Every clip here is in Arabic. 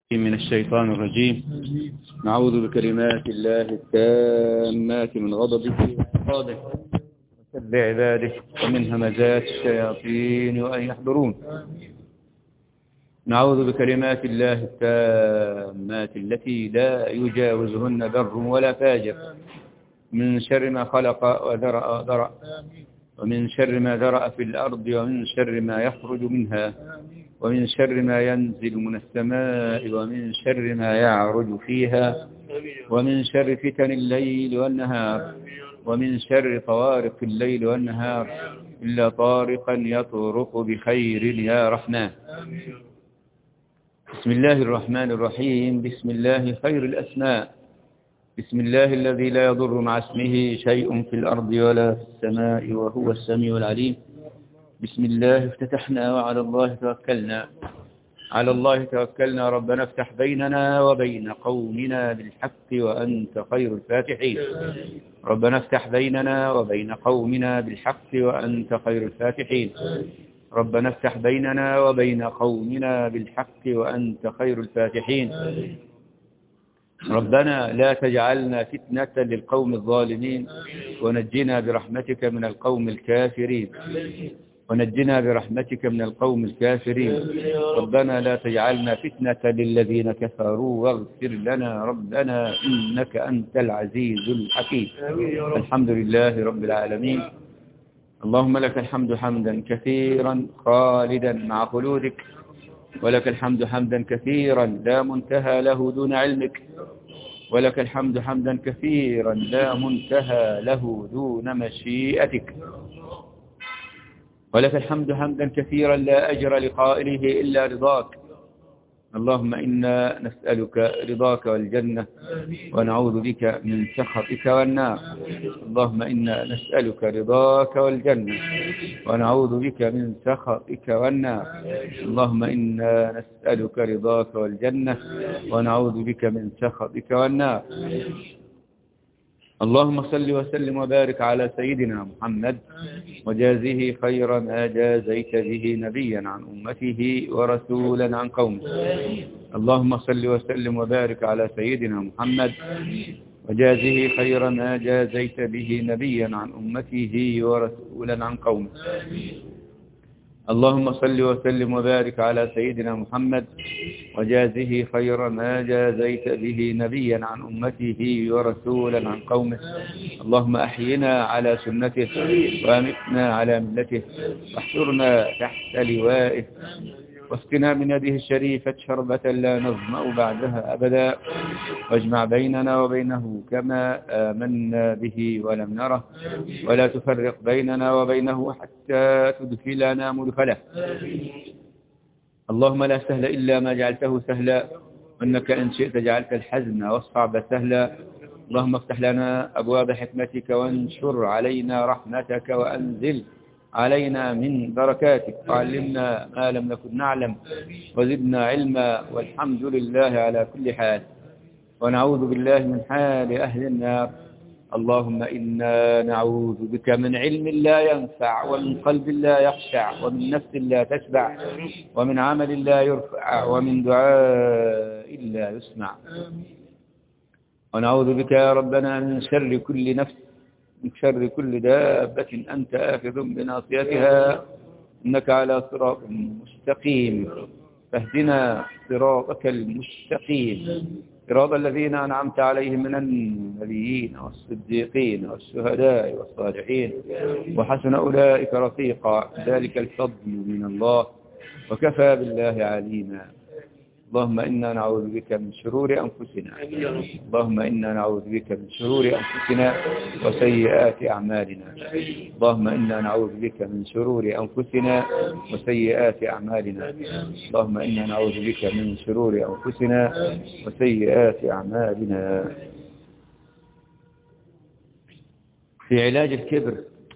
من الشيطان الرجيم. نعوذ بكلمات الله التامات من غضبه وعقابه وسب عباده ومن همزات الشياطين وأن يحضرون. نعوذ بكلمات الله التامات التي لا يجاوزهن بر ولا فاجر من شر ما خلق وذرأ ومن شر ما ذرأ في الأرض ومن شر ما يخرج منها ومن شر ما ينزل من السماء ومن شر ما يعرج فيها ومن شر فتن الليل والنهار ومن شر طوارق الليل والنهار إلا طارقا يطرق بخير يا رحمن. بسم الله الرحمن الرحيم. بسم الله خير الأسماء. بسم الله الذي لا يضر مع اسمه شيء في الأرض ولا في السماء وهو السميع العليم. بسم الله افتتحنا وعلى الله توكلنا. على الله توكلنا. ربنا افتح بيننا وبين قومنا بالحق وأنت خير الفاتحين. ربنا افتح بيننا وبين قومنا بالحق وأنت خير الفاتحين. ربنا افتح بيننا وبين قومنا بالحق وأنت خير الفاتحين. ربنا لا تجعلنا فتنة للقوم الظالمين ونجنا برحمتك من القوم الكافرين. ونجنا برحمتك من القوم الكافرين. ربنا لا تجعلنا فتنة للذين كفروا واغفر لنا ربنا إنك أنت العزيز الحكيم. الحمد لله رب العالمين. اللهم لك الحمد حمدا كثيرا خالدا مع خلودك، ولك الحمد حمدا كثيرا لا منتهى له دون علمك، ولك الحمد حمدا كثيرا لا منتهى له دون مشيئتك، ولك الحمد حمدا كثيرا لا أجر لقائله إلا رضاك. اللهم إنا نسألك رضاك والجنة ونعوذ بك من سخطك والنار. اللهم إنا نسألك رضاك والجنة ونعوذ بك من سخطك والنار. اللهم إنا نسألك رضاك والجنة ونعوذ بك من سخطك والنار. اللهم صل وسلم وبارك على سيدنا محمد وجازه خير ما جازيت به نبيا عن أمته ورسولا عن قومه. اللهم صل وسلم وبارك على سيدنا محمد وجازه خير ما جازيت به نبيا عن أمته ورسولا عن قومه. اللهم صل وسلم وبارك على سيدنا محمد وجازه خير ما جازيت به نبيا عن أمته ورسولا عن قومه. اللهم أحينا على سنته وأمتنا على ملته واحشرنا تحت لوائه واسقنا من يده الشريفة شربة لا نظمأ بعدها أبدا، واجمع بيننا وبينه كما آمنا به ولم نره، ولا تفرق بيننا وبينه حتى تدخلنا مدخله. اللهم لا سهل إلا ما جعلته سهلا، وإنك إن شئت جعلت الحزن والصعب سهلا. اللهم افتح لنا أبواب حكمتك وانشر علينا رحمتك وأنزل علينا من بركاتك، وعلمنا ما لم نكن نعلم وزدنا علما، والحمد لله على كل حال. ونعوذ بالله من حال أهل النار. اللهم إنا نعوذ بك من علم لا ينفع ومن قلب لا يخشع ومن نفس لا تشبع ومن عمل لا يرفع ومن دعاء لا يسمع. ونعوذ بك يا ربنا من شر كل نفس، من شر كل دابة أنت آخذ بناصيتها، إنك على صراط مستقيم. فاهدنا صراطك المستقيم، صراط الذين أنعمت عليهم من النبيين والصديقين والشهداء والصالحين وحسن أولئك رفيقا. ذلك الفضل من الله وكفى بالله عليما. اللهم إنا نعوذ بك من شرور أنفسنا. اللهم إنا نعوذ بك من شرور أنفسنا وسيئات أعمالنا. اللهم إنا نعوذ بك من شرور أنفسنا وسيئات أعمالنا. اللهم إنا نعوذ بك من شرور أنفسنا وسيئات أعمالنا. في علاج الكبر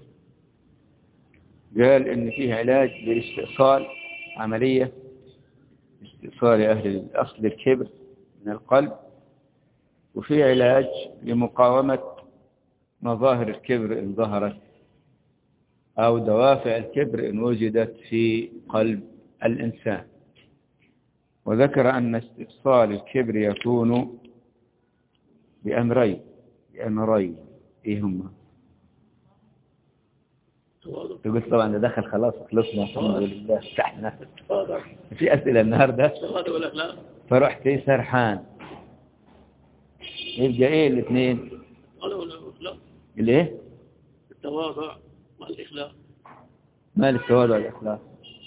قال إن فيه علاج للاستئصال، عملية استئصال أهل الأصل الكبر من القلب، وفي علاج لمقاومة مظاهر الكبر إن ظهرت أو دوافع الكبر إن وجدت في قلب الإنسان. وذكر أن استئصال الكبر يكون بأمرين. إيه هما؟ تقول طبعا ده دخل خلاص خلصنا الحمد لله فتحنا في أسئلة النهاردة فرحت سرحان. يبقى إيه الاثنين؟ الإيه؟ التواضع مع الإخلاص. ما التواضع والإخلاص؟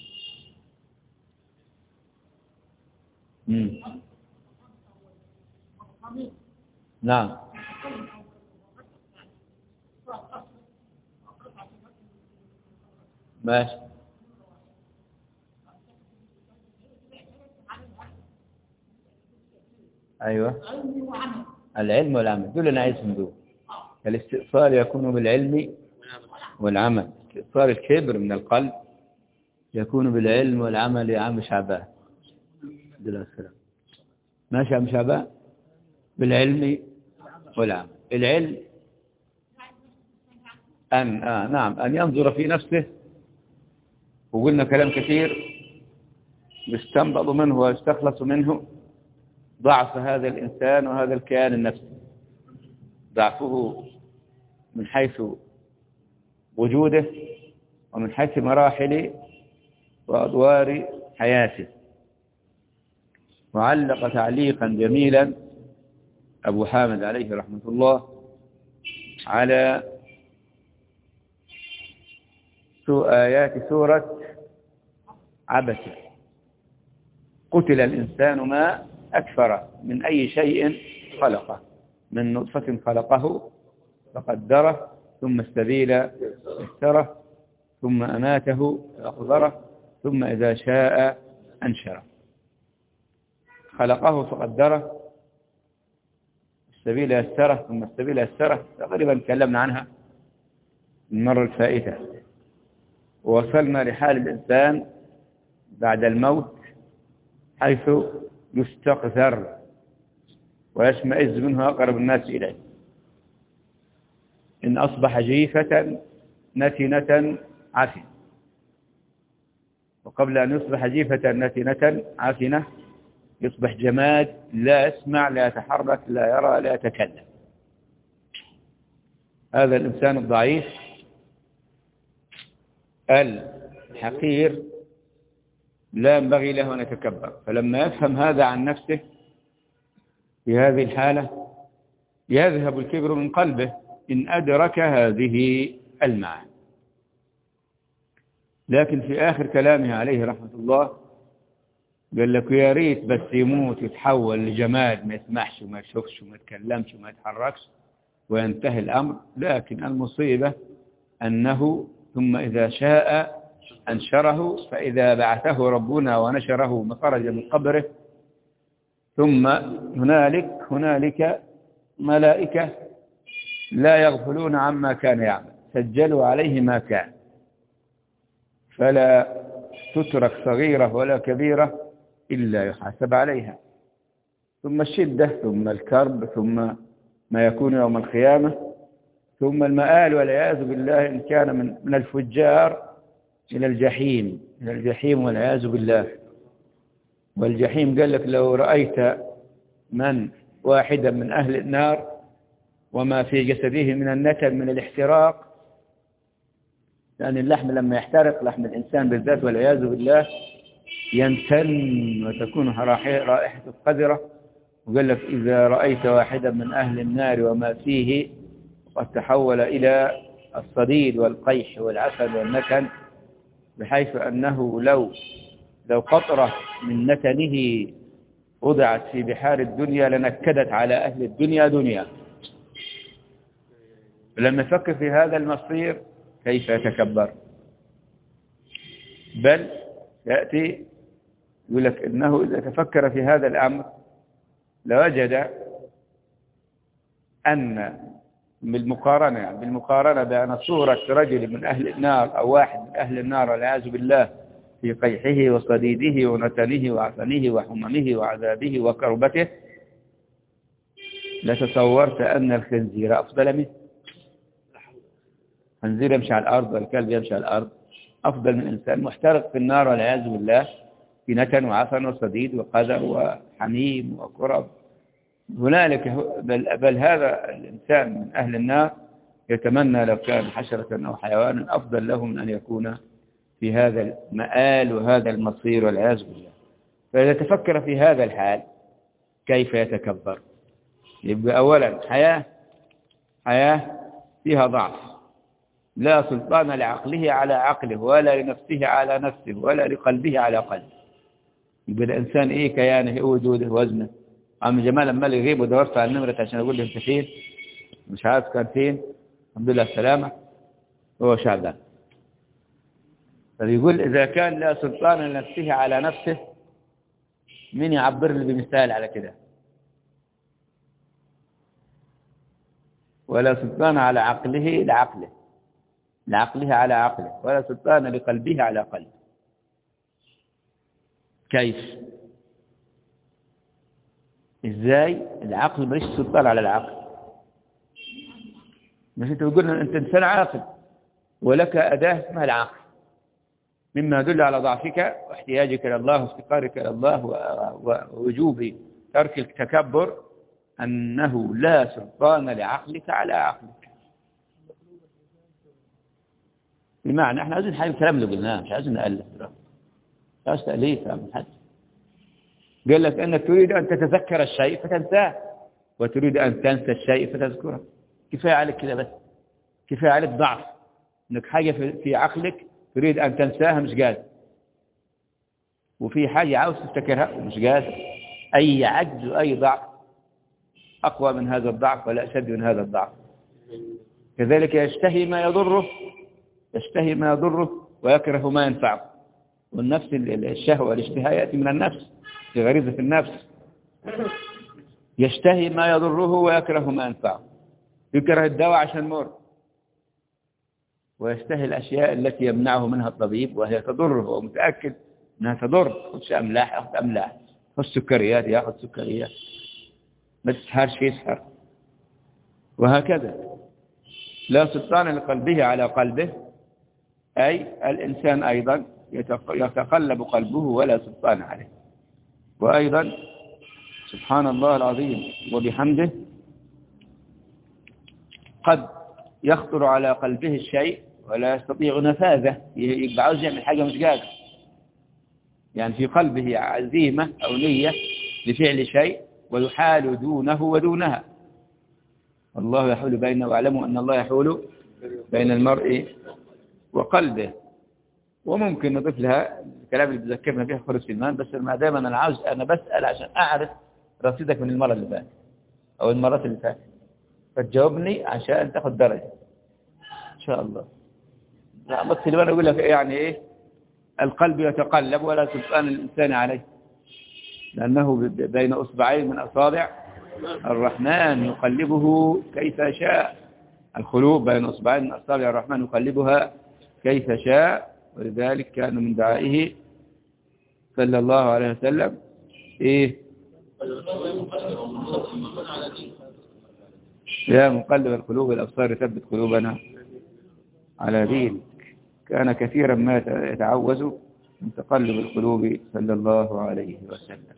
نعم. ماشي. أيوة العلم والعمل دول أنا عايزهم دول. الاستئصال يكون بالعلم والعمل. استئصال الكبر من القلب يكون بالعلم والعمل يا عم شعبان. ماشي يا عم شعبان. بالعلم والعمل. العلم أن ينظر في نفسه، وقلنا كلام كثير يستنبط منه ويستخلص منه ضعف هذا الإنسان وهذا الكيان النفسي، ضعفه من حيث وجوده ومن حيث مراحل وأدوار حياته. وعلق تعليقا جميلا أبو حامد عليه رحمة الله على آيات سورة عبسة: قتل الإنسان ما أكفره من أي شيء خلقه، من نطفة خلقه فقدره ثم السبيل يسره ثم أماته فأقبره ثم إذا شاء أنشره. خلقه فقدره، السبيل يسره ثم السبيل يسره، تقريبا تكلمنا عنها المرة الفائتة. ووصلنا لحال الإنسان بعد الموت حيث يستقذر ويشمئز منه أقرب الناس إليه. إن أصبح جيفة نتنة عفنة. وقبل أن يصبح جيفة نتنة عفنة يصبح جماد، لا يسمع لا يتحرك لا يرى لا يتكلم. هذا الإنسان الضعيف الحقير لا ينبغي له أن يتكبر. فلما يفهم هذا عن نفسه في هذه الحالة يذهب الكبر من قلبه إن أدرك هذه المعاني. لكن في آخر كلامه عليه رحمة الله قال لك يا ريت بس يموت يتحول لجماد، ما يسمعش وما يشوفش وما يتكلمش وما يتحركش وينتهي الأمر. لكن المصيبة أنه ثم إذا شاء أنشره، فإذا بعثه ربنا ونشره مخرج من قبره ثم هنالك ملائكة لا يغفلون عما كان يعمل، سجلوا عليه ما كان، فلا تترك صغيرة ولا كبيرة إلا يحاسب عليها. ثم الشدة ثم الكرب ثم ما يكون يوم القيامة ثم المآل والعياذ بالله إن كان من الفجار إلى الجحيم والعياذ بالله. والجحيم قال لك لو رأيت من واحدا من أهل النار وما في جسده من النتن من الاحتراق، لأن اللحم لما يحترق لحم الإنسان بالذات والعياذ بالله ينتن وتكون رائحة قذرة. وقال لك إذا رأيت واحدا من أهل النار وما فيه قد تحول إلى الصديد والقيح والعسل والنتن، بحيث أنه لو قطرة من نتنه وضعت في بحار الدنيا لنكدت على أهل الدنيا دنيا. لما يفكر في هذا المصير كيف يتكبر؟ بل يأتي يقول لك إنه إذا تفكر في هذا الأمر لوجد أن بالمقارنة بأن صورة رجل من أهل النار أو واحد من أهل النار والعياذ بالله في قيحه وصديده ونتنه وعفنه وحممه وعذابه وكربته لتصورت أن الخنزير أفضل منه. خنزير يمشي على الأرض والكلب يمشي على الأرض أفضل من إنسان محترق في النار والعياذ بالله في نتن وعفن وصديد وقدر وحميم وكرب. هنالك بل هذا الإنسان من أهل النار يتمنى لو كان حشرة أو حيوانا أفضل له من أن يكون في هذا المآل وهذا المصير والعياذ بالله. فإذا تفكر في هذا الحال كيف يتكبر؟ يبقى أولا حياة فيها ضعف، لا سلطان لعقله على عقله ولا لنفسه على نفسه ولا لقلبه على قلبه. يبقى الإنسان إيه كيانه، إيه وجوده، وزنه. عم جمال لما يغيب ودورت على النمرة عشان أقول له أنت فين، مش عارف كان فين، الحمد لله السلامة، هو شعبان. فبيقول إذا كان لا سلطان لنفسه على نفسه، مين يعبر لي بمثال على كده؟ ولا سلطان على عقله لعقله على عقله، ولا سلطان لقلبه على قلبه. كيف؟ إزاي العقل ماليش سلطان على العقل؟ مش أنت بتقول أنت إنسان عاقل ولك أداة اسمها العقل، مما يدل على ضعفك واحتياجك إلى الله وافتقارك إلى الله ووجوب ترك التكبر، أنه لا سلطان لعقلك على عقلك. بمعنى احنا عايزين حاجة الكلام اللي قلناه، مش عايزين نألف، مش عايز تأليف من حد. قال لك أنك تريد أن تتذكر الشيء فتنساه، وتريد أن تنسى الشيء فتذكره. كفاية عليك كده بس، كفاية عليك ضعف، أنك حاجة في عقلك تريد أن تنساها مش قادر، وفي حاجة عاوز تفتكرها ومش قادر. أي عجز وأي ضعف أقوى من هذا الضعف ولا أشد من هذا الضعف. كذلك يشتهي ما يضره ويكره ما ينفعه. والنفس الشهوة والاشتهاء يأتي من النفس، في غريزة النفس. يشتهي ما يضره ويكره ما ينفعه، يكره الدواء عشان مر، ويشتهي الأشياء التي يمنعه منها الطبيب وهي تضره، ومتأكد أنها تضر. خذش أملاح يأخذ أملاح، خذ سكريات يأخذ سكريات، ما تسهرش يسهر، وهكذا. لا سلطان لقلبه على قلبه، أي الإنسان أيضا يتقلب قلبه ولا سلطان عليه. وأيضا سبحان الله العظيم وبحمده قد يخطر على قلبه الشيء ولا يستطيع نفاذه، يبقى عاوز يعمل حاجة مش قادر، يعني في قلبه عزيمة أو نية لفعل شيء ويحال دونه ودونها. الله يحول بينه، واعلموا أن الله يحول بين المرء وقلبه. وممكن نضيف لها الكلام اللي بذكرنا به خالد سلمان، بس ما دام أنا بسأل عشان أعرف رصيدك من المرة اللي فاتت أو المرات اللي فاتت، فتجاوبني عشان تاخد درجة إن شاء الله. بس سلمان أقول لك يعني إيه، القلب يتقلب ولا سلطان الإنسان عليه، لأنه بين أصبعين من أصابع الرحمن يقلبه كيف شاء. القلوب بين أصبعين من أصابع الرحمن يقلبها كيف شاء. ولذلك كان من دعائه صلى الله عليه وسلم إيه؟ يا مقلب القلوب الأبصار ثبت قلوبنا على دينك. كان كثيرا ما يتعوز من تقلب القلوب صلى الله عليه وسلم.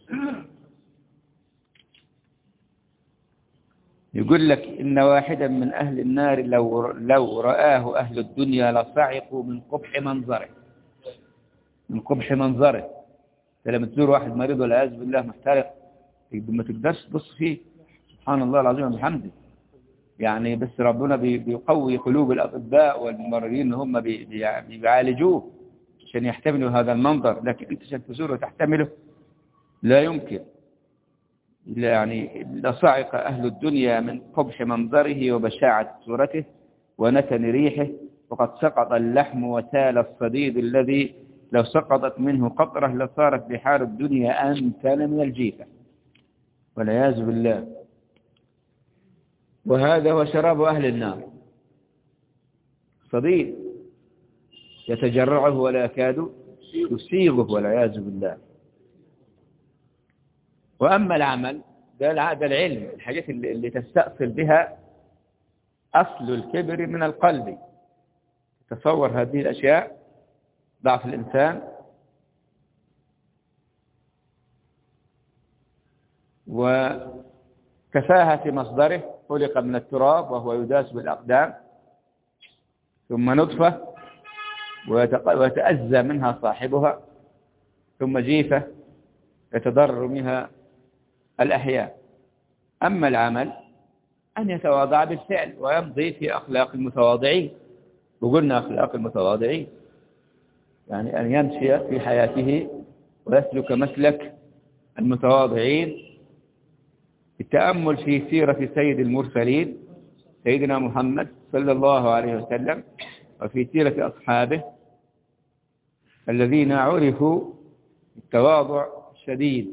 يقول لك إن واحدا من أهل النار لو رآه أهل الدنيا لصعقوا من قبح منظره. من قبح منظره. لما تزور واحد مريض والعياذ بالله محترق ما تقدرش تبص فيه، سبحان الله العظيم وبحمده. يعني بس ربنا بيقوي قلوب الأطباء والممرضين ان هم بيعالجوه عشان يحتملوا هذا المنظر، لكن انت عشان تزوره وتحتمله لا يمكن. يعني لصعق أهل الدنيا من قبح منظره وبشاعة صورته ونتن ريحه، وقد سقط اللحم وتال الصديد الذي لو سقطت منه قطرة لصارت بحار الدنيا أمثال من الجيفة والعياذ بالله. وهذا هو شراب أهل النار، صديد يتجرعه ولا يكاد يسيغه والعياذ بالله. وأما العمل ده العلم، الحاجات اللي تستأصل بها أصل الكبر من القلب. تصور هذه الأشياء، ضعف الإنسان وتفاهة في مصدره، خلق من التراب وهو يداس بالأقدام، ثم نطفة ويتأذى منها صاحبها، ثم جيفة يتضرر منها الأحياء. أما العمل أن يتواضع بالفعل ويمضي في أخلاق المتواضعين. وقلنا أخلاق المتواضعين يعني أن يمشي في حياته ويسلك مسلك المتواضعين. التأمل في سيرة سيد المرسلين سيدنا محمد صلى الله عليه وسلم، وفي سيرة أصحابه الذين عرفوا بالتواضع الشديد،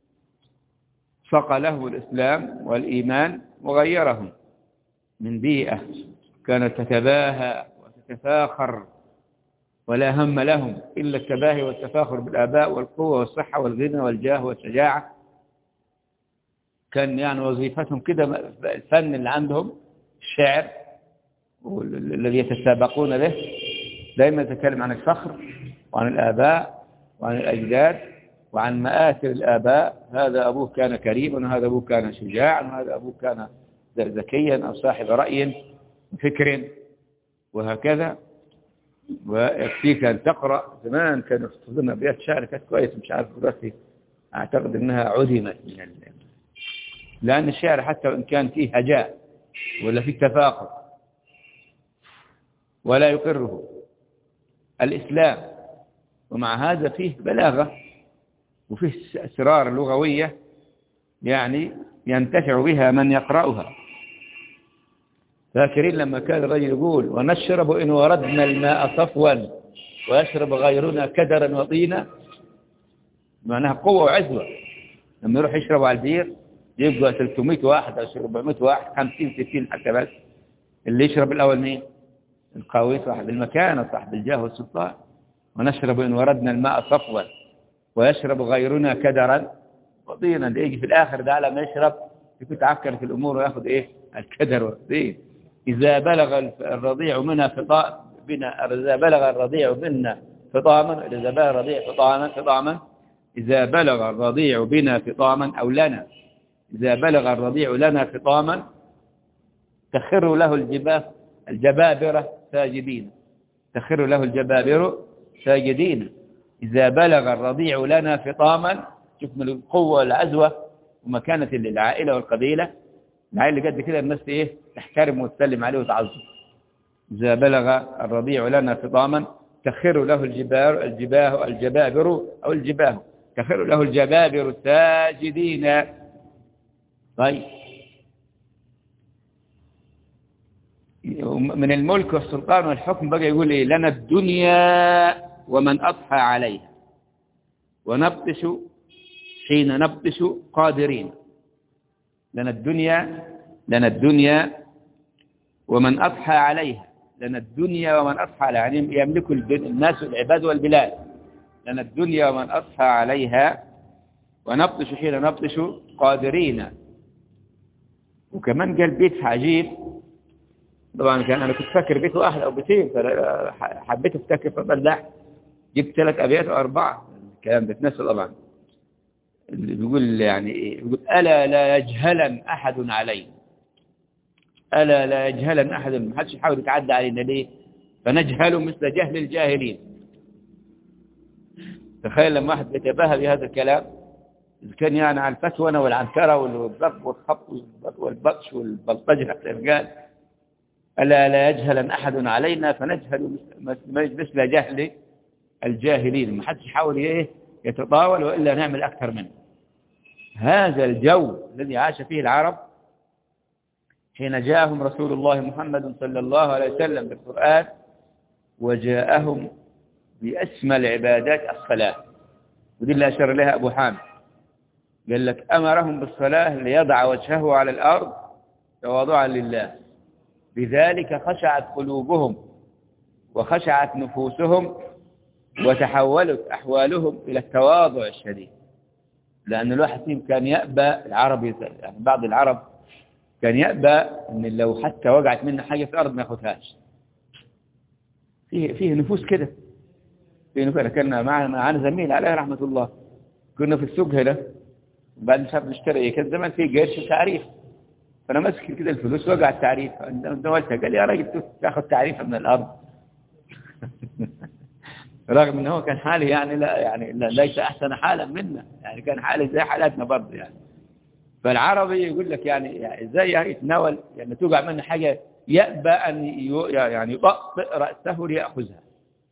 صقلهم الإسلام والإيمان وغيرهم من بيئة كانت تتباهى وتتفاخر ولا هم لهم إلا التباهي والتفاخر بالآباء والقوة والصحة والغنى والجاه والشجاعة. كان يعني وظيفتهم كده، الفن اللي عندهم الشعر الذي يتسابقون به، دائما يتكلم عن الفخر وعن الآباء وعن الأجداد وعن مآثر الآباء. هذا أبوه كان كريما، وهذا أبوه كان شجاعا، وهذا أبوه كان ذكيا أو صاحب رأي وفكر وهكذا. ويكفيك أن تقرأ. زمان كانوا يستخدمون أبيات شعر كانت كويس، مش عارف دلوقتي أعتقد أنها عدمت لأن الشعر حتى وإن كان فيه هجاء ولا فيه تفاخر ولا يقره الإسلام، ومع هذا فيه بلاغة وفيه أسرار لغوية يعني ينتفع بها من يقرأها. فاكرين لما كان الرجل يقول ونشرب إن وردنا الماء صفوا ويشرب غيرنا كدرا وطينا، معناها قوة وعزوة. لما يروح يشربوا على البير يبقى 300 واحد أو 400 واحد، 50 60 حتى، بس اللي يشرب الأول مين؟ القوي صاحب المكانة صاحب الجاه والسلطان. ونشرب إن وردنا الماء صفوا ويشرب غيرنا كدرا وطينا. اللي يجي في الآخر ده لما يشرب يكون تعكر في الأمور ويأخذ إيه؟ الكدر والطين. إذا بلغ الرضيع منا إذا بلغ الرضيع منا فطاما، إذا بلغ الرضيع فطاما، إذا بلغ الرضيع بنا فطاما أو لنا، إذا بلغ الرضيع لنا فطاما تخر له الجبابرة ساجدين، تخر له الجبابرة ساجدين. إذا بلغ الرضيع لنا فطاما، شوف من القوة والعزوة ومكانة للعائلة والقبيلة. العائلة اللي قد كده الناس إيه؟ تحترم وتسلم عليه وتعظم. إذا بلغ الرضيع لنا فطاما تخر له الجبابر تخر له الجبابر ساجدين. طيب، من الملك والسلطان والحكم بقى يقول إيه؟ لنا الدنيا ومن أضحى عليها ونبطش حين نبطش قادرين. لنا الدنيا ومن أضحى عليها، لنا الدنيا ومن أضحى عليها، يعني يملك الناس العباد والبلاد. لنا الدنيا ومن أضحى عليها ونبطش حين نبطش قادرين. وكمان قال بيت عجيب، طبعا أنا كنت فاكر بيت واحد أو بيتين، فحبيت أفتكر فبلح جبت 3 أبيات أو 4. الكلام ده تنسى طبعا. اللي بيقول يعني إيه؟ بيقول ألا لا يجهلن أحد علينا، ألا لا يجهلن أحد، ما حدش يحاول يتعدى علينا. ليه؟ فنجهل مثل جهل الجاهلين. تخيل لما واحد يتباهى بهذا الكلام، إذا كان يعني على الفتوى والعنكرة والضرب والخط والبطش والبلطجة حتى قال ألا لا يجهلن أحد علينا فنجهل مثل جهل الجاهلين. ما حدش يحاول يتطاول وإلا نعمل أكثر منه. هذا الجو الذي عاش فيه العرب حين جاءهم رسول الله محمد صلى الله عليه وسلم بالقرآن، وجاءهم بأسمى العبادات الصلاة. ودي اللي أشار لها أبو حامد، قال لك أمرهم بالصلاة ليضع وجهه على الأرض تواضعا لله، بذلك خشعت قلوبهم وخشعت نفوسهم وتحولت أحوالهم إلى التواضع الشديد. لأن الواحد فيهم كان يأبى، العرب يعني بعض العرب كان يأبى أن لو حتى وقعت منه حاجة في الأرض ما ياخذهاش. فيه نفوس كده، فيه نفوس. كنا معنا زميل عليه رحمة الله، كنا في السوق هنا بعد مش عارف نشتري. كان زمان في قرش وتعريف، فأنا ماسك كده الفلوس وقع التعريف، نولتها قال لي يا راجل تاخذ تعريفة من الأرض. رغم أنه هو كان حالي يعني لا ليس أحسن حالا منا، يعني كان حالي زي حالاتنا برضه يعني. فالعربي يقول لك يعني ازاي يتناول، يعني توقع منه حاجة يأبى أن يعني يطأطئ رأسه ليأخذها.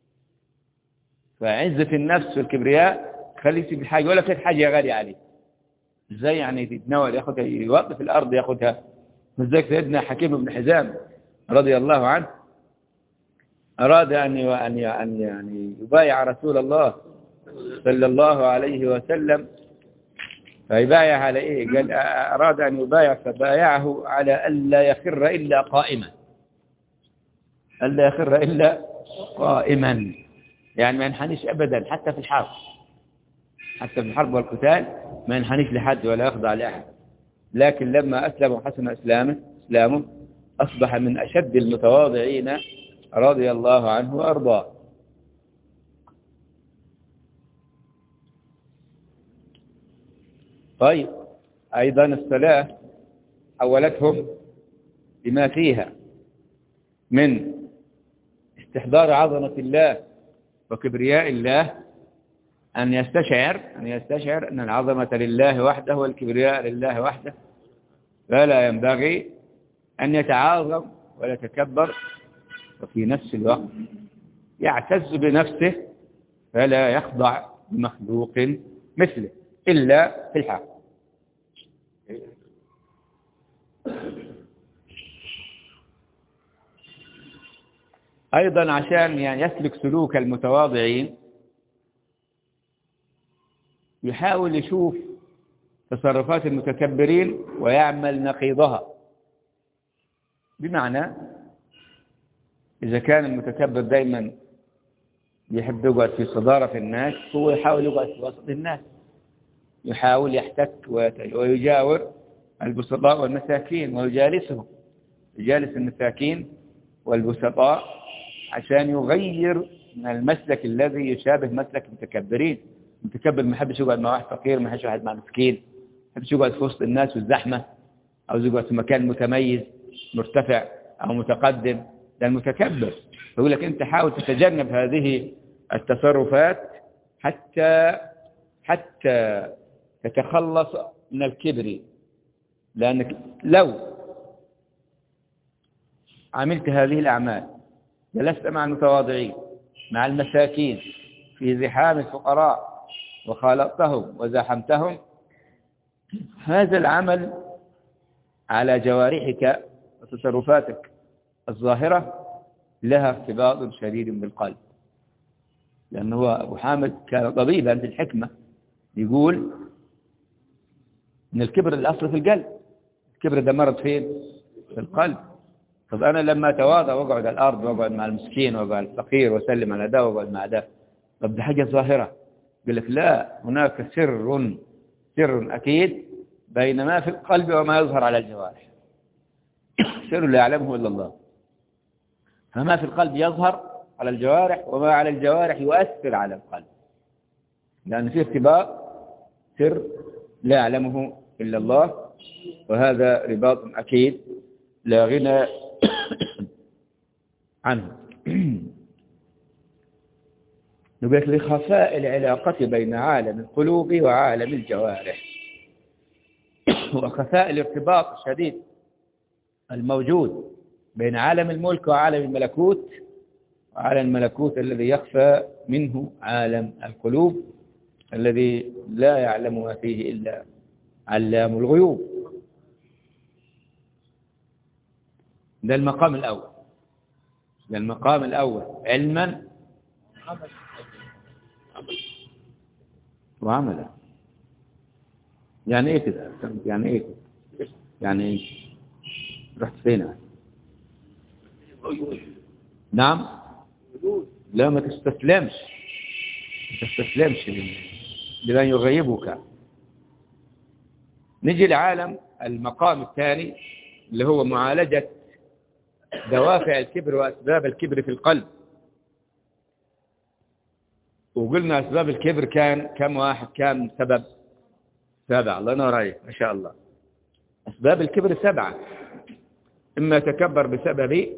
فعزة النفس والكبرياء خلي يسيب الحاجة ولا كانت حاجة غالية عليه. ازاي يعني يتناول ياخذها، يوقف الأرض ياخذها؟ ازاي سيدنا حكيم بن حزام رضي الله عنه أراد أن يعني يبايع رسول الله صلى الله عليه وسلم، فيبايع على إيه؟ قال أراد أن يبايع فبايعه على ألا يخر إلا قائما، ألا يخر إلا قائما، يعني ما ينحنيش أبدا حتى في الحرب، حتى في الحرب والقتال ما ينحنيش لحد ولا يخضع لأحد. لكن لما أسلم وحسن إسلامه أصبح من أشد المتواضعين رضي الله عنه وأرضاه. طيب أيضا الصلاة حولتهم بما فيها من استحضار عظمة الله وكبرياء الله أن يستشعر أن العظمة لله وحده والكبرياء لله وحده، فلا ينبغي أن يتعاظم ولا يتكبر، وفي نفس الوقت يعتز بنفسه فلا يخضع لمخلوق مثله إلا في الحق. أيضا عشان يعني يسلك سلوك المتواضعين يحاول يشوف تصرفات المتكبرين ويعمل نقيضها. بمعنى إذا كان المتكبر دايما يحب يقعد في صدارة في الناس، هو يحاول يقعد في وسط الناس، يحاول يحتك ويجاور البسطاء والمساكين ويجالسهم، يجالس المساكين والبسطاء عشان يغير من المسلك الذي يشابه مسلك المتكبرين. المتكبر ما يحبش يقعد مع واحد فقير، ما يحبش يقعد مع مسكين، ما يحبش يقعد في وسط الناس والزحمة، أو يقعد في مكان متميز مرتفع أو متقدم. ده المتكبر. يقول لك أنت حاول تتجنب هذه التصرفات حتى تتخلص من الكبر، لأنك لو عملت هذه الأعمال جلست مع المتواضعين مع المساكين في زحام الفقراء وخالطتهم وزحمتهم، هذا العمل على جوارحك وتصرفاتك الظاهرة لها ارتباط شديد بالقلب. لأنه أبو حامد كان طبيبا في الحكمة، يقول إن الكبر الأصل في القلب. الكبر ده مرض فين؟ في القلب. طب أنا لما أتواضع وأقعد على الأرض وأقعد مع المسكين وأقعد الفقير وأسلم على ده وأقعد مع ده، طب ده حاجة ظاهرة. يقول لك لا، هناك سر أكيد بين ما في القلب وما يظهر على الجوارح. سر لا يعلمه إلا الله. فما في القلب يظهر على الجوارح، وما على الجوارح يؤثر على القلب، لأن فيه ارتباط سر لا يعلمه إلا الله، وهذا رباط أكيد لا غنى عنه. نقول لخفاء العلاقة بين عالم القلوب وعالم الجوارح، وخفاء الارتباط الشديد الموجود بين عالم الملك وعالم الملكوت، وعالم الملكوت الذي يخفى منه عالم القلوب الذي لا يعلم ما فيه إلا علام الغيوب. ده المقام الأول، علما وعملا. يعني ايه كده؟ يعني ايه كده؟ يعني ايه؟ رحت فين؟ نعم، لا ما تستسلمش لمن يغيبك. نجي لعالم المقام الثاني اللي هو معالجة دوافع الكبر وأسباب الكبر في القلب. وقلنا أسباب الكبر كان كم واحد؟ كان سبب 7. الله ينور عليك، ما شاء الله. أسباب الكبر 7. إما يتكبر بسبب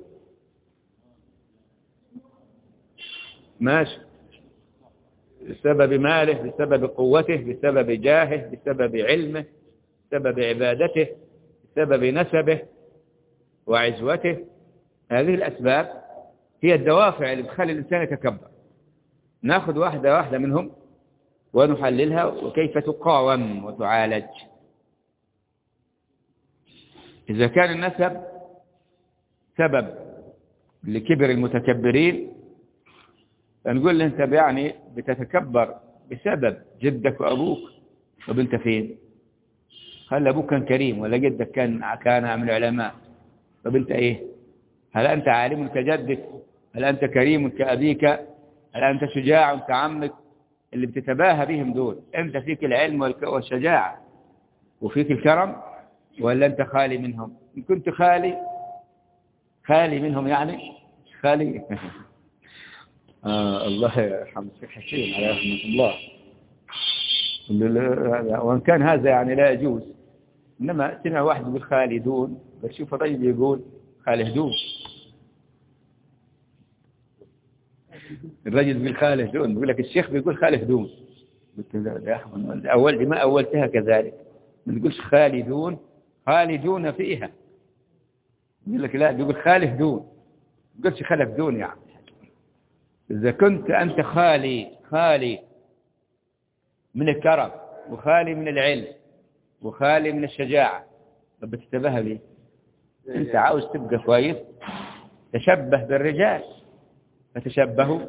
ماشي، بسبب ماله، بسبب قوته، بسبب جاهه، بسبب علمه، بسبب عبادته، بسبب نسبه وعزوته. هذه الأسباب هي الدوافع اللي بتخلي الإنسان يتكبر. نأخذ واحدة واحدة منهم ونحللها وكيف تقاوم وتعالج. إذا كان النسب سبب لكبر المتكبرين، فنقول له أنت يعني بتتكبر بسبب جدك وأبوك. طب أنت فين؟ هل أبوك كان كريم ولا جدك كان من العلماء؟ طب أنت إيه؟ هل أنت عالم كجدك؟ هل أنت كريم كأبيك؟ هل أنت شجاع كعمك؟ اللي بتتباهى بهم دول، أنت فيك العلم والشجاعة وفيك الكرم، ولا أنت خالي منهم؟ إن كنت خالي منهم يعني خالي الله يرحم الشيخ حسين عليه رحمة الله. وإن كان هذا يعني لا يجوز، إنما سمع واحد يقول خالدون، بشوف الرجل يقول خالدون، الرجل يقول خالدون، بيقول لك الشيخ بيقول خالدون. قلت له يا أخي ما أولتها كذلك، ما تقولش خالدون فيها. يقول لك لا، بيقول خالدون، ما تقولش خالدون. يعني إذا كنت أنت خالي من الكرم وخالي من العلم وخالي من الشجاعة، طب بتتباهى ليه؟ أنت عاوز تبقى كويس، تشبه بالرجال، فتشبهوا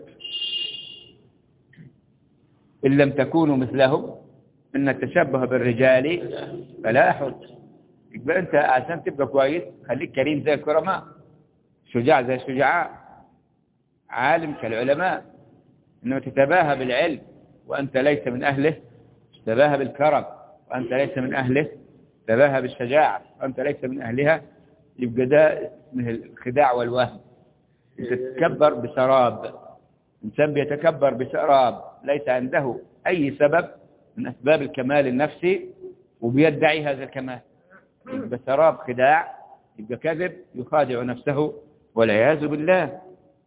إن لم تكونوا مثلهم، إن التشبه بالرجال فلاح. يبقى أنت عشان تبقى كويس خليك كريم زي الكرماء، شجاع زي الشجعاء، عالم كالعلماء. إنما تتباهى بالعلم وأنت ليس من أهله، تتباهى بالكرم وأنت ليس من أهله، تتباهى بالشجاعة وأنت ليس من أهلها، يبقى ده اسمه الخداع والوهم. أنت تتكبر بسراب، إنسان بيتكبر بسراب ليس عنده أي سبب من أسباب الكمال النفسي وبيدعي هذا الكمال، يبقى سراب خداع، يبقى كذب، يخادع نفسه والعياذ بالله.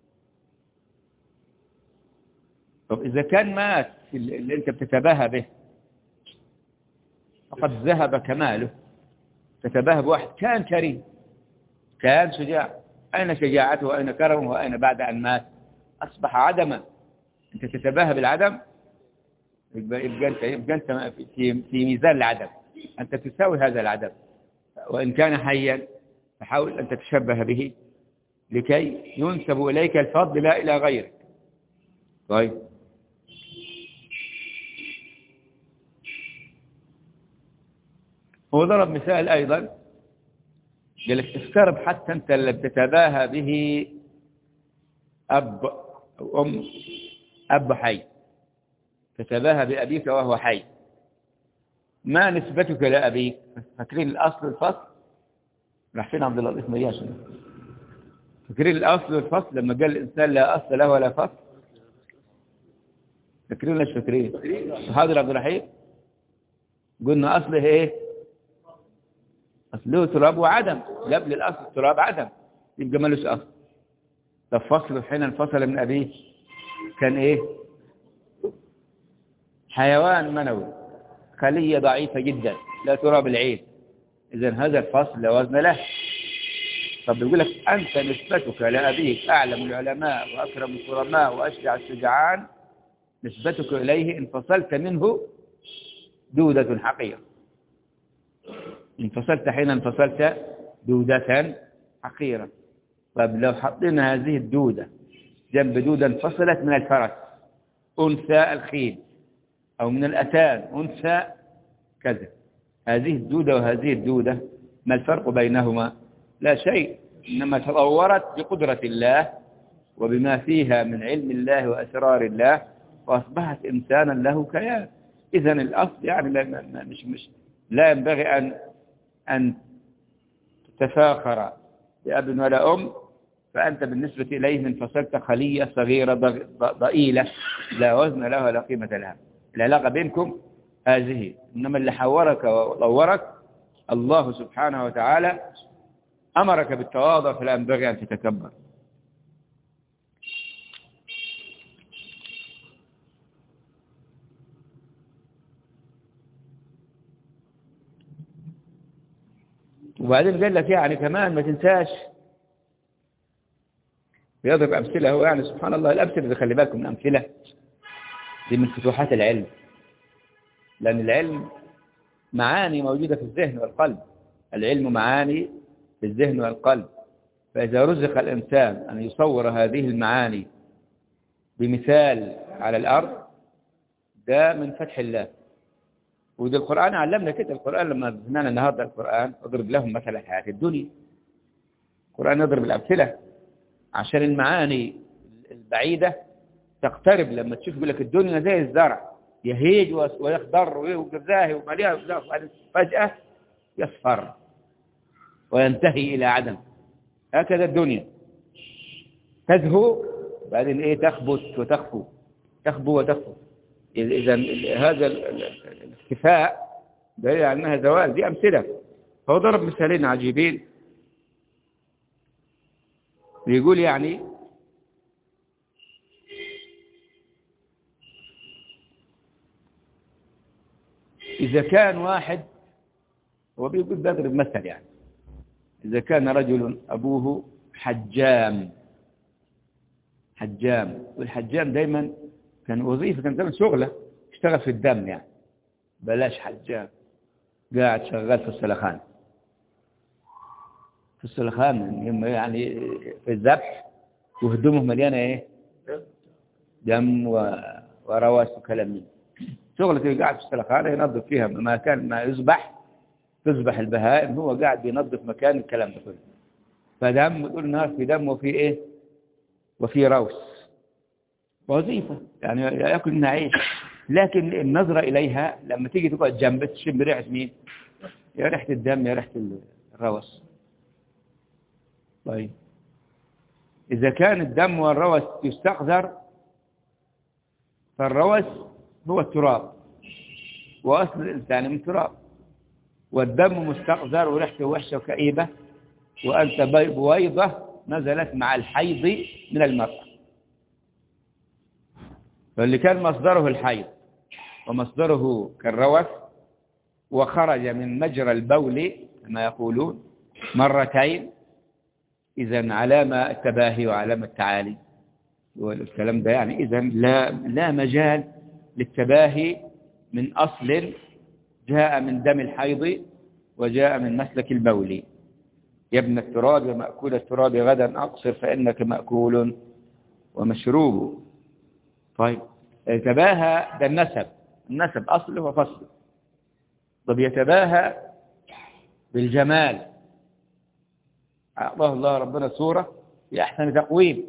طب إذا كان مات اللي أنت بتتباهى به فقد ذهب كماله، تتباهى بواحد كان كريم كان شجاع، أين شجاعته وأين كرمه وأين بعد أن مات؟ أصبح عدما. أنت تتباهى بالعدم، يبقى أنت في ميزان العدم، أنت تساوي هذا العدم. وإن كان حيا فحاول أن تتشبه به لكي ينسب إليك الفضل لا إلى غيرك. طيب، هو ضرب مثال أيضا، قال لك استرب حتى أنت اللي بتتباهى به أب أو أم، أب حي، تتباهى بأبيك وهو حي، ما نسبتك لأبيك؟ فاكرين الأصل والفصل؟ راح فين عبد اللطيف مياش؟ فاكرين الأصل والفصل لما قال الإنسان لا أصل له ولا فصل؟ فاكرين ولا مش فاكرين؟ حاضر عبد الرحيم، قلنا أصله إيه؟ أصله تراب وعدم، قبل الأصل التراب عدم، يبقى مالوش أصل. طب فصله حين انفصل من أبيه كان إيه؟ حيوان منوي، خلية ضعيفة جدا لا ترى بالعين، إذن هذا الفصل لا وزن له. طب يقول لك أنت نسبتك لأبيك أعلم العلماء وأكرم الكرماء وأشجع الشجعان، نسبتك إليه انفصلت منه دودة حقيرة. انفصلت حين انفصلت دودة حقيرة. طب لو حطينا هذه الدودة جنب دودة انفصلت من الفرس، أنثى الخيل، أو من الأتان أنثى كذا، هذه الدودة وهذه الدودة ما الفرق بينهما؟ لا شيء، إنما تطورت بقدرة الله وبما فيها من علم الله وأسرار الله، وأصبحت إنسانا له كيان. إذن الأصل يعني لا ينبغي أن تتفاخر بأب ولا أم، فأنت بالنسبة إليه انفصلت خلية صغيرة ضئيلة لا وزن لها ولا قيمة لها. العلاقة بينكم هذه، إنما اللي حورك وطورك الله سبحانه وتعالى أمرك بالتواضع، فلا ينبغي أن تتكبر. وبعدين قال لك يعني كمان ما تنساش، بيضرب أمثلة هو، يعني سبحان الله الأمثلة اللي خلي بالكم من الأمثلة دي من فتوحات العلم، لأن العلم معاني موجودة في الذهن والقلب، العلم معاني في الذهن والقلب، فإذا رزق الإنسان أن يصور هذه المعاني بمثال على الأرض ده من فتح الله. وده القرآن علمنا كده، القرآن لما سمعنا النهارده القرآن اضرب لهم مثل الحياة الدنيا، القرآن يضرب الأمثلة عشان المعاني البعيدة تقترب. لما تشوف يقول لك الدنيا زي الزرع يهيج ويخضر ويزاهي ومليان، فجأة يصفر وينتهي إلى عدم. هكذا الدنيا تزهو بعدين إيه تخبت وتخفو، تخبو وتخفو. إذا هذا الاختفاء دليل على أنها زوال. دي أمثلة. فهو ضرب مثالين عجيبين، بيقول يعني إذا كان واحد، هو بيقول بضرب مثل يعني، إذا كان رجل أبوه حجام، والحجام دايما كان وظيفة، كان دايما شغله اشتغل في الدم يعني، بلاش حجام قاعد شغال في السلخان، في السلخان يعني في الذبح، وهدومه مليانة ايه دم وروس وكلام من شغلته، قاعد في السلخان ينظف فيها مكان ما يذبح، تذبح البهائم، هو قاعد بينظف مكان الكلام ده كله. فدم تقول النار في دم وفي ايه وفي روس، وظيفة يعني يأكل منها عيش. لكن النظرة إليها لما تيجي تقعد جنبه تشم ريحة مين؟ يا ريحة الدم يا ريحة الروس. طيب إذا كان الدم والروس يستقذر، فالروس هو التراب، وأصل الإنسان من تراب، والدم مستقذر وريحته وحشة وكئيبة، وأنت بويضة نزلت مع الحيض من المرأة. فاللي كان مصدره الحيض ومصدره كالروث، وخرج من مجرى البول كما يقولون مرتين، إذن علامة التباهي وعلامة التعالي والكلام ده يعني. إذن لا مجال للتباهي من أصل جاء من دم الحيض وجاء من مسلك البول. يا ابن التراب ومأكول التراب غدا أقصر فإنك مأكول ومشروب. طيب يتباهى ده النسب أصله وفصله. طب يتباهى بالجمال، أعطاه الله ربنا صورة في أحسن تقويم،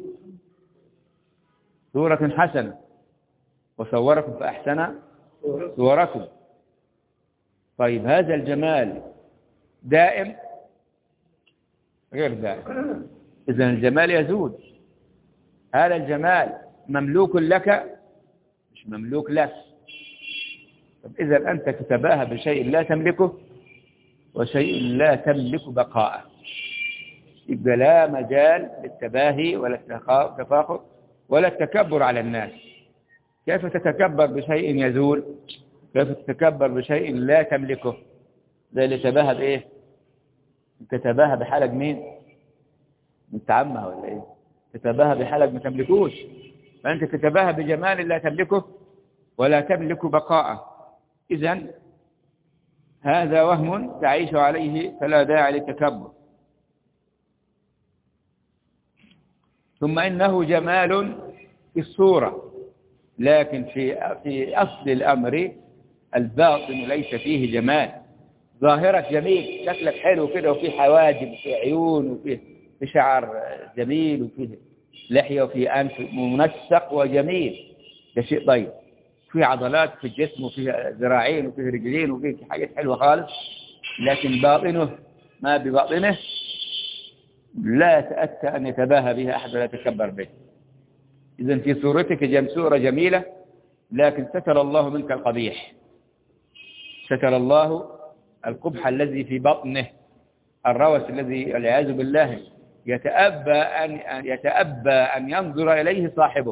صورة حسنة، وصوركم فأحسن صوركم. طيب هذا الجمال دائم غير دائم، إذن الجمال يزول. هذا الجمال مملوك لك مش مملوك لك. طب إذا أنت تتباهى بشيء لا تملكه وشيء لا تملك بقاءه، يبقى لا مجال للتباهي ولا التفاخر ولا التكبر على الناس. كيف تتكبر بشيء يزول؟ كيف تتكبر بشيء لا تملكه؟ زي اللي تباهى بإيه؟ تتباهى بحلق مين؟ انت عمها ولا إيه؟ تتباهى بحلق ما تملكوش، فأنت تتباهى بجمال لا تملكه ولا تملك بقاءه. إذن هذا وهم تعيش عليه فلا داعي للتكبر. ثم إنه جمال في الصورة، لكن في أصل الأمر الباطن ليس فيه جمال. ظاهرك جميل، شكلك حلو كده، وفي حواجب وفي عيون وفي شعر جميل وفي لحية وفي أنف منسق وجميل، ده شيء طيب. في عضلات في الجسم وفي ذراعين وفي رجلين وفي حاجات حلوة خالص، لكن باطنه ما بباطنه لا تأتى أن يتباهى بها أحد ولا يتكبر به. إذن في صورتك صورة جميلة، لكن ستر الله منك القبيح. ستر الله القبح الذي في بطنه، الروث الذي والعياذ بالله يتأبى أن ينظر إليه صاحبه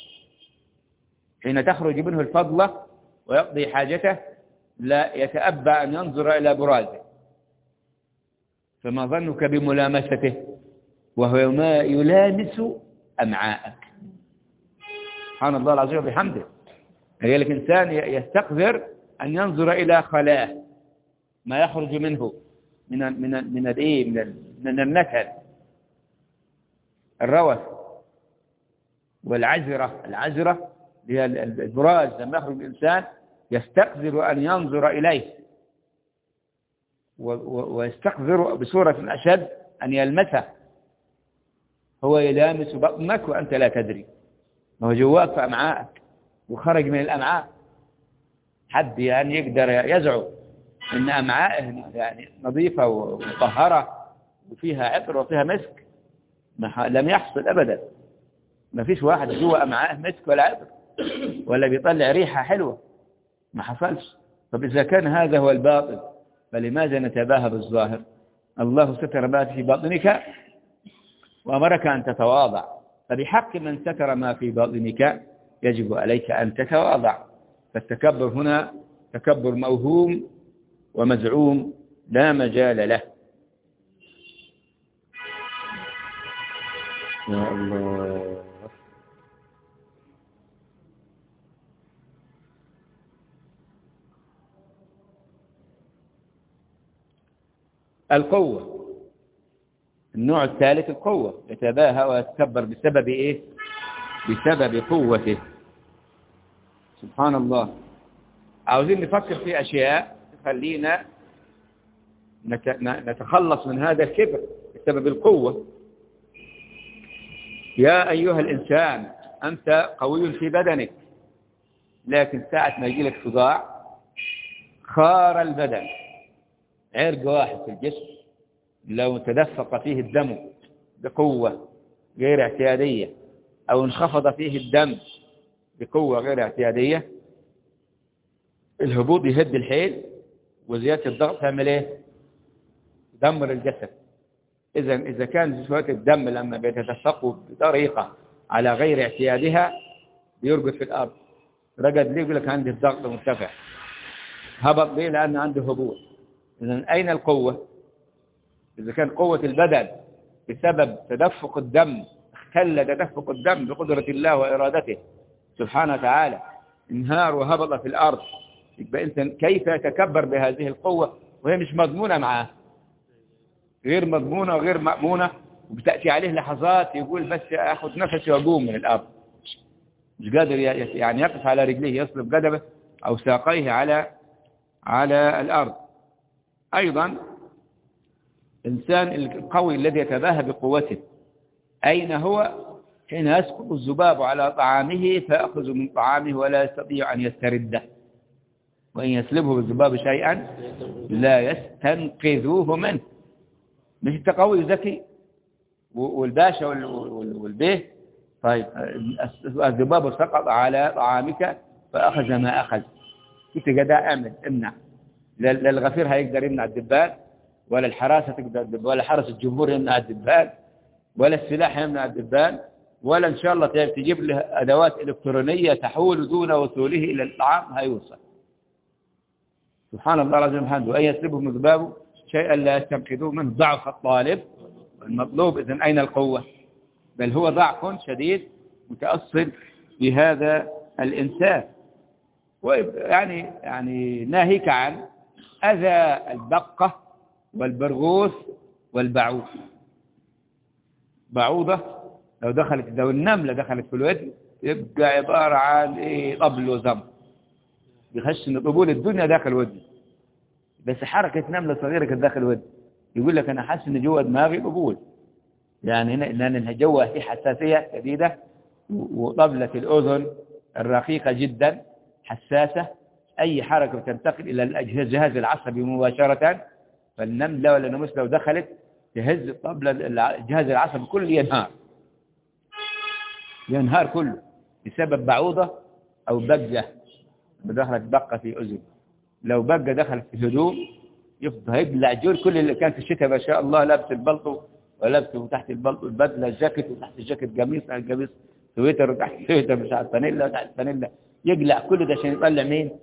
حين تخرج منه الفضلة ويقضي حاجته، لا يتأبى أن ينظر إلى برازه. فما ظنك بملامسته وهو يلامس أمعاءك؟ سبحان الله العظيم وبحمده. لذلك الإنسان يستقذر أن ينظر إلى خلاه، ما يخرج منه من النكد، الروث والعزرة هي البراز. لما يخرج الإنسان يستقذر أن ينظر إليه، ويستقذر بصورة أشد أن يلمسه. هو يلامس بطنك وأنت لا تدري، وهو جواك في أمعائك وخرج من الأمعاء. حد يعني يقدر يزعم إن أمعائه يعني نظيفة ومطهرة وفيها عطر وفيها مسك؟ لم يحصل أبدا. ما فيش واحد جوا أمعائه مسك ولا عطر ولا بيطلع ريحة حلوة، ما حصلش. طب إذا كان هذا هو الباطن فلماذا نتباهى بالظاهر؟ الله ستر ما في باطنك وأمرك أن تتواضع، فبحق من ستر ما في باطنك يجب عليك أن تتواضع. فالتكبر هنا تكبر موهوم ومزعوم لا مجال له. يا الله. القوة، النوع الثالث القوة، يتباهى ويتكبر بسبب إيه؟ بسبب قوته. سبحان الله. عاوزين نفكر في أشياء تخلينا نتخلص من هذا الكبر بسبب القوة. يا أيها الإنسان أنت قوي في بدنك، لكن ساعة ما يجي لك صداع خار البدن، عرق واحد في الجسم لو تدفق فيه الدم بقوة غير اعتيادية أو انخفض فيه الدم بقوة غير اعتيادية، الهبوط يهد الحيل وزيادة الضغط تعمل ايه؟ دمر الجسد. إذا كان شوية الدم لما بيتدفقوا بطريقة على غير اعتيادها بيرقد في الأرض. رقد ليه؟ يقول لك عندي الضغط مرتفع. هبط ليه؟ لأن عنده هبوط. إذن أين القوة؟ إذا كان قوة البدن بسبب تدفق الدم، اختل تدفق الدم بقدرة الله وإرادته سبحانه وتعالى، انهار وهبط في الأرض، يبقى أنت كيف يتكبر بهذه القوة وهي مش مضمونة معاه، غير مضمونة وغير مأمونة، وبتأتي عليه لحظات يقول بس أخذ نفسي وأقوم من الأرض، مش قادر يعني يقف على رجليه، يصلب قدمه أو ساقيه على الأرض. أيضا الإنسان القوي الذي يتباهى بقوته أين هو؟ حين يسقط الذباب على طعامه فيأخذ من طعامه ولا يستطيع أن يسترده، وإن يسلبه الذباب شيئا لا يستنقذوه منه. مش انت قوي ذكي والباشا والبيه، طيب الذباب سقط على طعامك فأخذ ما أخذ، كنت قداء امنع. لا الغفير هيقدر يمنع الدبان، ولا الحراسة تقدر، ولا حرس الجمهور يمنع الدبان، ولا السلاح يمنع الدبان، ولا إن شاء الله تجيب له أدوات إلكترونية تحول دون وصوله إلى الطعام هيوصل. سبحان الله العظيم وبحمده. أن يسلبهم الذباب شيئا لا يستنقذوه منه ضعف الطالب المطلوب. إذن أين القوة؟ بل هو ضعف شديد متأصل بهذا الإنسان. يعني ناهيك عن أذى البقة والبرغوث والبعوض. بعوضة لو النملة دخلت في الودن يبقى عبارة عن طبل وزمر، بيخش ان طبول الدنيا داخل ودني، بس حركة نملة صغيرة كانت داخل ودني يقول لك أنا حاسس إن جوا دماغي طبول، يعني لأن جوا في حساسية شديدة، وطبلة الأذن الرقيقة جدا حساسة، أي حركة تنتقل إلى الجهاز العصبي مباشرة، فالنملة ولا الناموس لو دخلت تهز الطبلة الجهاز العصبي كله ينهار كله بسبب بعوضة أو بقة دخلت بقة في أذن. لو بقى دخل في الهدوم يفضل هيبلع جول كل اللي كان في الشتاء ما شاء الله لابس البلطو ولابس تحت البلطو البدله الجاكيت وتحت الجاكيت قميص على القميص سويتر وتحت سويتر مش عارف فانيلا وتحت فانيلا يقلع كل ده عشان يطلع مين؟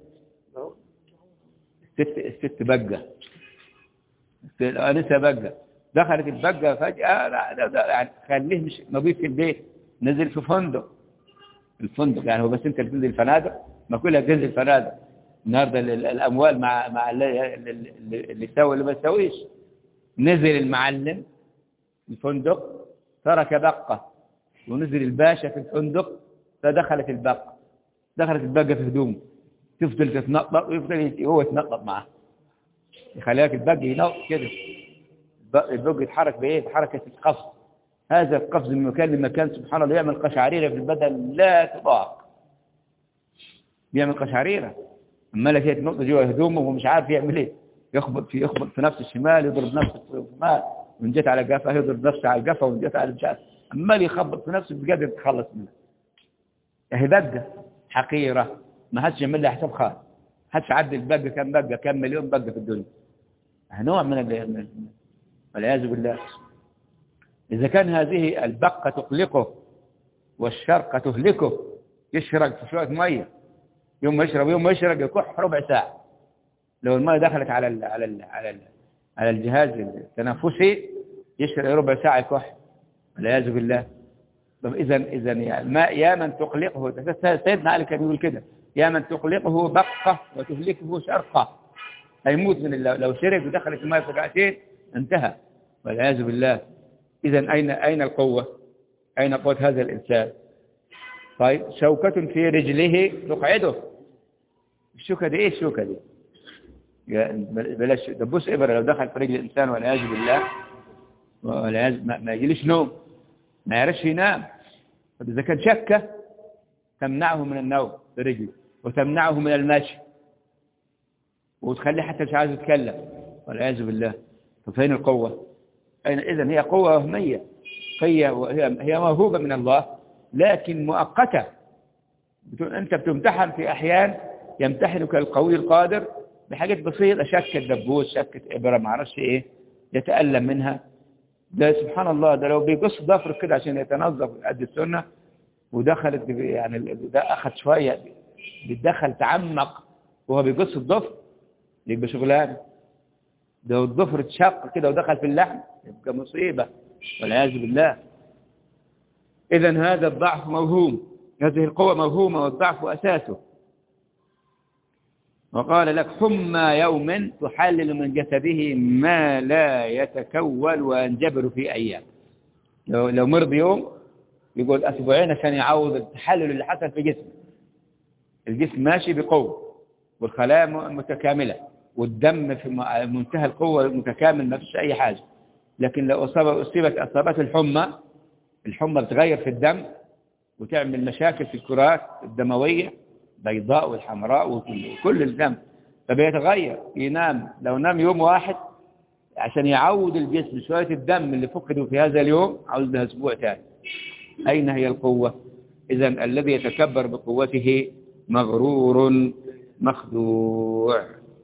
الست بقه الانسه بقه دخلت البقه فجاه يعني خليه مش نظيف في البيت نزل في فندق الفندق يعني هو بس انت اللي تنزل الفنادق ما كلها تنزل فنادق النهارده الاموال مع اللي يسوي اللي ما يسويش نزل المعلم الفندق ترك بقه ونزل الباشا في الفندق فدخلت البقه في هدومه تفضل تتنطط ويفضل هو يتنطط معاه يخليك البق ينط كده البق يتحرك بايه بحركه القفز هذا القفز من مكان لمكان سبحان الله يعمل قشعريره في البدن لا تطاق بيعمل قشعريره اما لك تنط جوا هدومه وهو مش عارف يعمل ايه يخبط في نفس الشمال يضرب نفسه في الشمال وان جت على قفاه يضرب نفسه على القفا وان جت على الجاس اما يخبط في نفسه بقدر يتخلص منه هي بقه حقيره ما حدش يعمل لها حساب خالص حدش عدى البقه كم مليون بقه في الدنيا نوع من والعياذ بالله إذا كان هذه البقة تقلقه والشرقة تهلكه يشرق في شوية مية يوم ما يشرق يكح ربع ساعة لو المية دخلت على الجهاز التنفسي يشرق ربع ساعة يكح والعياذ بالله طب إذا يعني يا من تقلقه سيدنا علي كان يقول كده يا من تقلقه بقة وتهلكه شرقة هيموت من لو شرق ودخلت المية في ساعتين انتهى والعياذ بالله إذا أين القوة؟ أين قوة هذا الإنسان؟ طيب شوكة في رجله تقعده الشوكة دي إيه الشوكة دي؟ بلاش دبوس إبرة لو دخل في رجل الإنسان والعياذ بالله ما يجيلش نوم ما يعرفش ينام طب إذا كان شكة تمنعه من النوم في رجله وتمنعه من المشي وتخليه حتى مش عايز يتكلم والعياذ بالله فين القوة؟ إذن هي قوة وهمية هي موهوبة من الله لكن مؤقتة أنت بتمتحن في أحيان يمتحنك القوي القادر بحاجات بسيطة شكة دبوس شكة إبرة ما عرفش إيه يتألم منها ده سبحان الله ده لو بيقص ضفر كده عشان يتنظف قد السنة ودخلت يعني ده أخذ شوية بيتدخل تعمق وهو بيقص الضفر يبقى شغلان ده الضفر اتشق كده ودخل في اللحم يبقى مصيبة والعياذ بالله إذن هذا الضعف موهوم هذه القوة موهومة والضعف أساسه وقال لك حمى يوم تحلل من جسده ما لا يتكول وينجبر في أيام لو مرض يوم يقول أسبوعين عشان يعوض التحلل اللي حصل في جسمه الجسم ماشي بقوة والخلايا متكاملة والدم في منتهى القوة متكامل ما فيش أي حاجة لكن لو أصابت الحمى بتغير في الدم وتعمل مشاكل في الكرات الدموية بيضاء والحمراء وكل الدم فبيتغير ينام لو نام يوم واحد عشان يعود الجسم شوية الدم اللي فقدوا في هذا اليوم عاوز لها أسبوع ثاني أين هي القوة؟ إذن الذي يتكبر بقوته مغرور مخدوع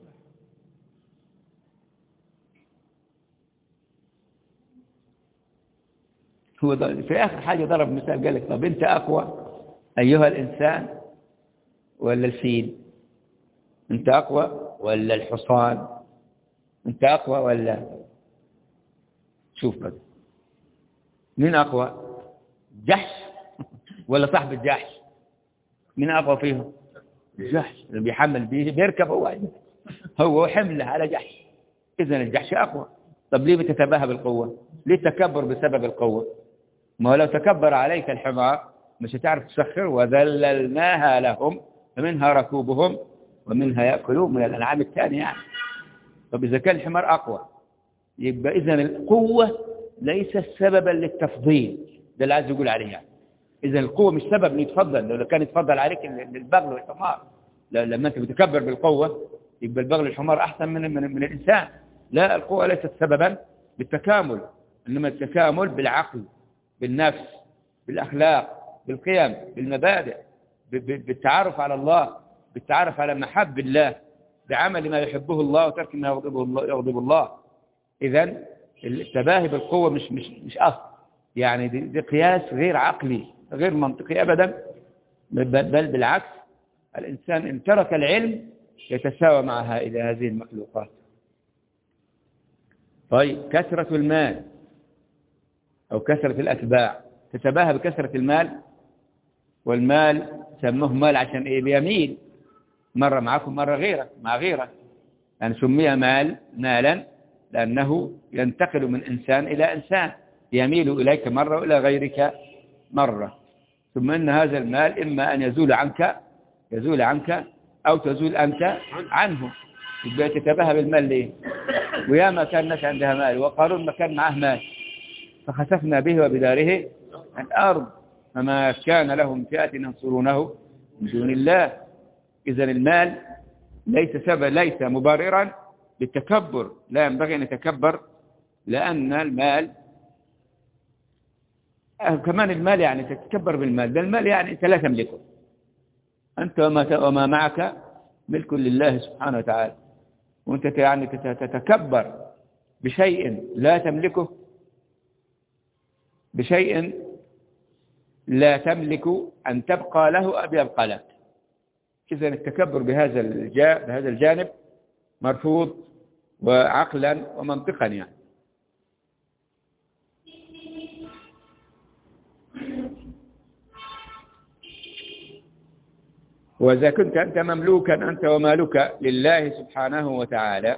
هو في آخر حاجة ضرب مثال قال لك طب أنت أقوى أيها الإنسان ولا الفيل أنت أقوى ولا الحصان أنت أقوى ولا شوف بقى مين أقوى جحش ولا صاحب الجحش مين أقوى فيهم الجحش اللي بيحمل بيركب هو حمله على جحش إذن الجحش أقوى طب ليه بتتباهى بالقوة ليه التكبر بسبب القوة ما هو لو تكبر عليك الحمار مش هتعرف تسخر وذللناها لهم فمنها ركوبهم ومنها يأكلون من الأنعام الثانية يعني طب إذا كان الحمار أقوى يبقى إذن القوة ليست سببا للتفضيل ده اللي عايز يقول عليه يعني إذن القوة مش سبب أن يتفضل لو كان يتفضل عليك البغل والحمار لما أنت بتكبر بالقوة يبقى البغل والحمار أحسن من الإنسان لا القوة ليست سببا بالتكامل إنما التكامل بالعقل بالنفس بالأخلاق بالقيم بالمبادئ بالتعرف على الله بالتعرف على محب الله بعمل ما يحبه الله وترك ما يغضب الله. إذن التباهي بالقوة مش أصل، يعني دي قياس غير عقلي غير منطقي أبدا، بل بالعكس، الإنسان إن ترك العلم يتساوى مع هذه المخلوقات. طيب كثرة المال أو كثرة الأتباع، تتباهى بكثرة المال، والمال سموه مال عشان إيه؟ بيميل مرة معكم مرة غيرك مع غيرك، يعني سمي مالا لأنه ينتقل من إنسان إلى إنسان، يميل إليك مرة وإلى غيرك مرة. ثم إن هذا المال إما أن يزول عنك أو تزول أنت عنه. يبقى تتباهى بالمال ليه؟ وياما كان الناس عندها مال، وقارون ما كان معه مال فخسفنا به وبداره الأرض فما كان لهم فئة ينصرونه من دون الله. إذن المال ليس مبررا بالتكبر، لا ينبغي أن يتكبر، لأن المال كمان المال يعني تتكبر بالمال، بل المال يعني أنت لا تملكه، أنت وما معك ملك لله سبحانه وتعالى، وأنت يعني تتكبر بشيء لا تملكه، بشيء لا تملك أن تبقى له أو يبقى لك. إذن التكبر بهذا الجانب مرفوض، وعقلا ومنطقا يعني. وإذا كنت أنت مملوكا أنت ومالك لله سبحانه وتعالى،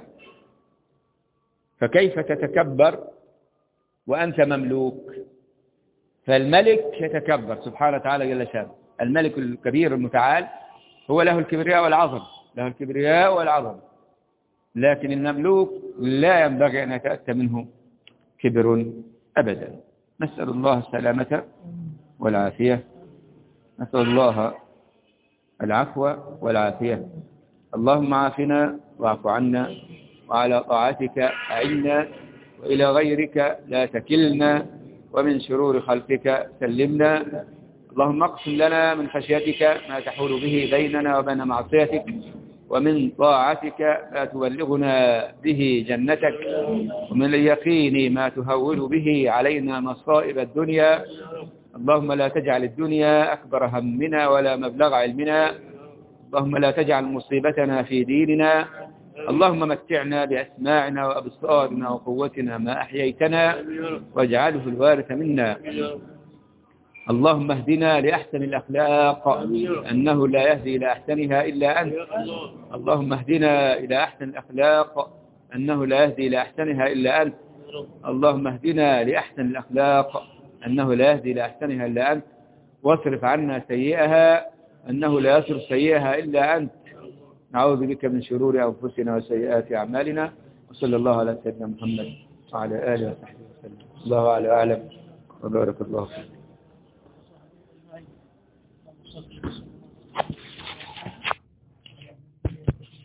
فكيف تتكبر وأنت مملوك؟ فالملك يتكبر سبحانه وتعالى جل شانه، الملك الكبير المتعال هو له الكبرياء والعظمة، لكن المملوك لا ينبغي أن يتأتى منه كبر أبدا. نسأل الله السلامة والعافية، نسأل الله العفو والعافية. اللهم عافنا واعف عنا، وعلى طاعتك أعنا، وإلى غيرك لا تكلنا، ومن شرور خلقك سلمنا. اللهم اقسم لنا من خشيتك ما تحول به بيننا وبين معصيتك، ومن طاعتك ما تبلغنا به جنتك، ومن اليقين ما تهون به علينا مصائب الدنيا. اللهم لا تجعل الدنيا أكبر همنا ولا مبلغ علمنا، اللهم لا تجعل مصيبتنا في ديننا، اللهم متعنا بأسماعنا وأبصارنا وقوتنا ما أحييتنا، واجعله الوارث منا. اللهم اهدنا لأحسن الأخلاق، أنه لا يهدي إلى أحسنها إلا أنت. اللهم اهدنا إلى أحسن الأخلاق، أنه لا يهدي إلى أحسنها إلا أنت. اللهم اهدنا لأحسن الأخلاق، أنه لا يهدي إلى أحسنها إلا أنت. واصرف عنا سيئها، أنه لا يصرف سيئها إلا أنت. نعوذ بك من شرور أنفسنا وسيئات أعمالنا. وصلى الله على سيدنا محمد وعلى آله وصحبه وسلم. الله أعلم، وبارك الله فيك.